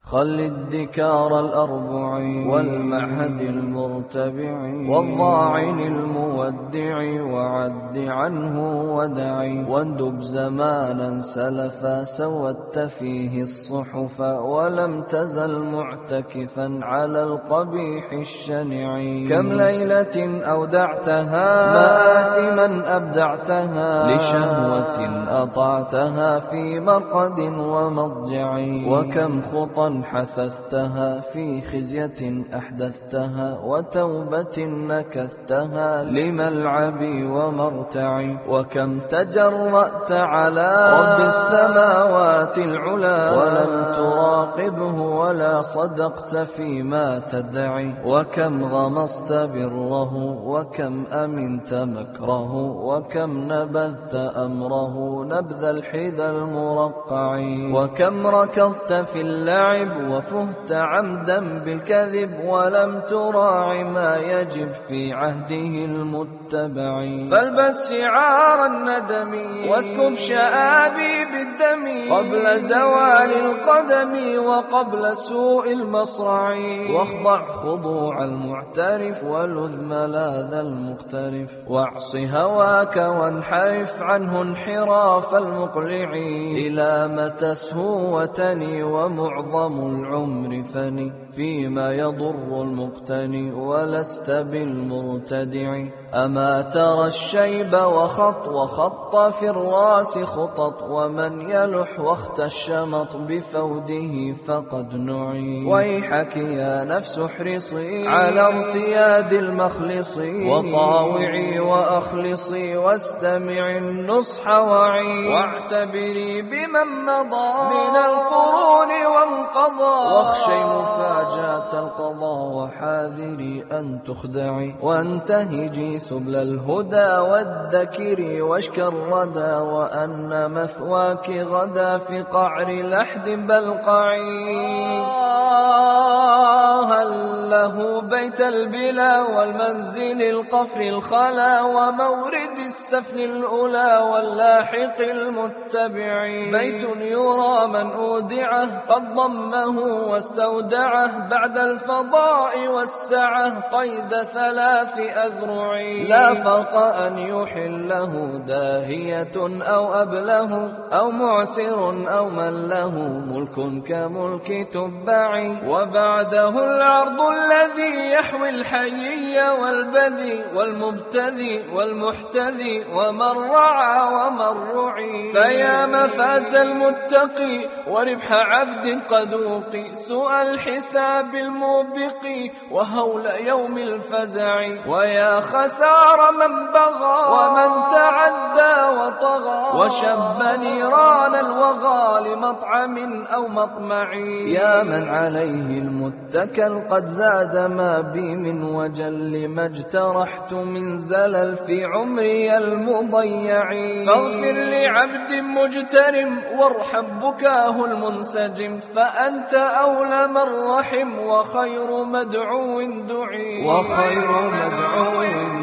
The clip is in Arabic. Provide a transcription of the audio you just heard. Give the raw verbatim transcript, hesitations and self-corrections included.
خل الدكار الأربع والمعهد المرتبع والضاعن المودع وعد عنه ودعي واندب زمانا سلفا سودت فيه الصحف ولم تزل معتكفا على القبيح الشنع كم ليلة أودعتها مآثما أبدعتها لشهوة أطعتها في مرقد ومضجع وكم خطا حثثتها في خزية أحدثتها وتوبة نكثتها لملعب ومرتع وكم تجرأت على رب السماوات العلا ولم تراقبه ولا صدقت فيما تدعي وكم غمصت بره وكم أمنت مكره وكم نبذت أمره نبذ الحذى المرقع وكم ركضت في اللعب وفهت عمدا بالكذب ولم تراع ما يجب في عهده المتبع فالبس شعار الندم واسكب شآبي بالدم قبل زوال القدم وقبل سوء المصرع واخضع خضوع المعترف ولذ ملاذ المقترف واعص هواك وانحرف عنه انحراف المقلع إلى متى سهوتني ومعظم العمر فني فيما يضر المقتني ولست بالمرتدع أما ترى الشيب وخط وخط في الراس خطط ومن يلح واخت الشمط بفوده فقد نعي ويحك يا نفس احرصي على ارتياد المخلص وطاوعي وأخلصي واستمع النصح وعي واعتبري بمن مضى من القرون وانقضى واخشي مفاجأة القضاء وحاذري أن تخدعي وانتهجي سبل الهدى والذكر واشك الردى وأن مثواك غدا في قعر لحد بلقعي هل له بيت البلا والمنزل القفر الخلا ومورد السفل الأولى واللاحق المتبع بيت يرى من أودعه قد ضمه واستودعه بعد الفضاء والسعة قيد ثلاث أذرع لا فرق أن يحله داهية أو أبله أو معسر أو من له ملك كملك تبع وبعده العرض الذي يحوي الحيي والبذي والمبتذي والمحتذي ومن رعى ومن رعي فيا مفاز المتقي وربح عبد قد وقي سوء الحساب الموبق وهول يوم الفزع ويا خسار من بغى ومن تعدى وطغى وشب نيران الوغى لمطعم أو مطمع يا من عليه المتكل قد زاد ما بي من وجل ما اجترحت من زلل في عمري المضيع فاغفر لعبد مجترم وارحب بكاه المنسجم فأنت أولى من رحم وخير مدعو دعي وخير مدعو